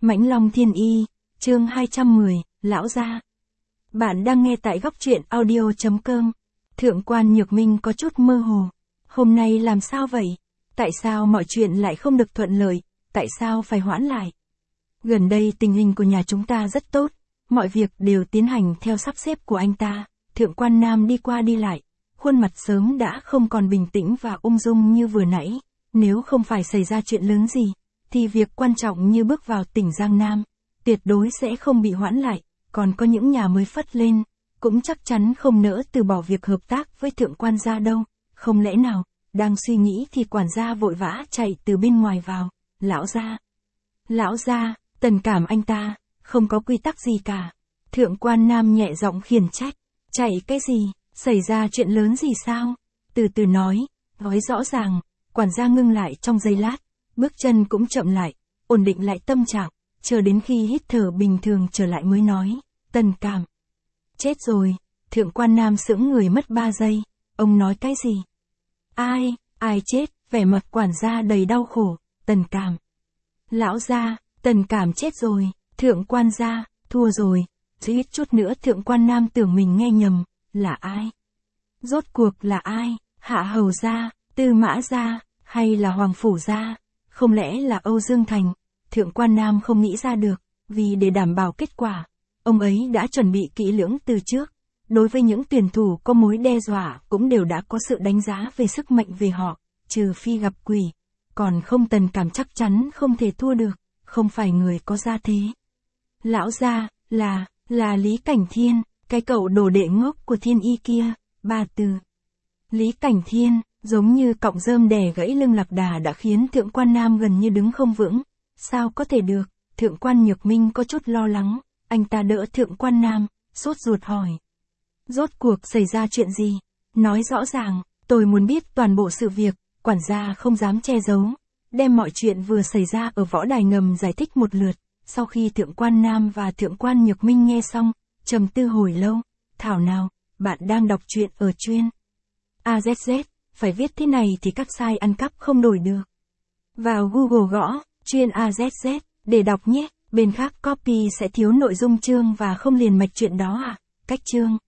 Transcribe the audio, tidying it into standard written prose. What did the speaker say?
Mãnh Long Thiên Y, chương 210, Lão Gia. Bạn đang nghe tại góc truyện audio.com. Thượng quan Nhược Minh có chút mơ hồ. Hôm nay làm sao vậy? Tại sao mọi chuyện lại không được thuận lợi? Tại sao phải hoãn lại? Gần đây tình hình của nhà chúng ta rất tốt. Mọi việc đều tiến hành theo sắp xếp của anh ta. Thượng quan Nam đi qua đi lại. Khuôn mặt sớm đã không còn bình tĩnh và ung dung như vừa nãy. Nếu không phải xảy ra chuyện lớn gì, thì việc quan trọng như bước vào tỉnh Giang Nam, tuyệt đối sẽ không bị hoãn lại. Còn có những nhà mới phất lên, cũng chắc chắn không nỡ từ bỏ việc hợp tác với thượng quan gia đâu. Không lẽ nào, đang suy nghĩ thì quản gia vội vã chạy từ bên ngoài vào. Lão gia, Tần Cảm anh ta, không có quy tắc gì cả. Thượng quan Nam nhẹ giọng khiển trách. Chạy cái gì, xảy ra chuyện lớn gì sao? Từ từ nói rõ ràng. Quản gia ngưng lại trong giây lát, bước chân cũng chậm lại, ổn định lại tâm trạng, chờ đến khi hít thở bình thường trở lại mới nói, Tần Cảm. Chết rồi. Thượng quan Nam sững người mất 3 giây, ông nói cái gì? Ai chết? Vẻ mặt quản gia đầy đau khổ. Tần Cảm. Lão gia, Tần Cảm chết rồi. Thượng quan gia, thua rồi. Suýt chút nữa thượng quan Nam tưởng mình nghe nhầm. Là ai? Rốt cuộc là ai? Hạ Hầu gia, Tư Mã gia, hay là Hoàng Phủ gia? Không lẽ là Âu Dương Thành? Thượng quan Nam không nghĩ ra được, vì để đảm bảo kết quả, ông ấy đã chuẩn bị kỹ lưỡng từ trước. Đối với những tuyển thủ có mối đe dọa cũng đều đã có sự đánh giá về sức mạnh về họ, trừ phi gặp quỷ. Còn không, Tần Cảm chắc chắn không thể thua được, không phải người có gia thế. Lão gia, là Lý Cảnh Thiên, cái cậu đồ đệ ngốc của Thiên Y kia. 3 từ. Lý Cảnh Thiên, giống như cọng rơm đè gãy lưng lạc đà đã khiến thượng quan Nam gần như đứng không vững. Sao có thể được? Thượng quan Nhược Minh có chút lo lắng, anh ta đỡ thượng quan Nam, sốt ruột hỏi. Rốt cuộc xảy ra chuyện gì? Nói rõ ràng, tôi muốn biết toàn bộ sự việc. Quản gia không dám che giấu, đem mọi chuyện vừa xảy ra ở võ đài ngầm giải thích một lượt. Sau khi thượng quan Nam và thượng quan Nhược Minh nghe xong, trầm tư hồi lâu. Thảo nào, bạn đang đọc truyện ở chuyên AZZ, phải viết thế này thì các site ăn cắp không đổi được. Vào Google gõ chuyên AZZ để đọc nhé. Bên khác copy sẽ thiếu nội dung chương và không liền mạch chuyện đó à? Cách chương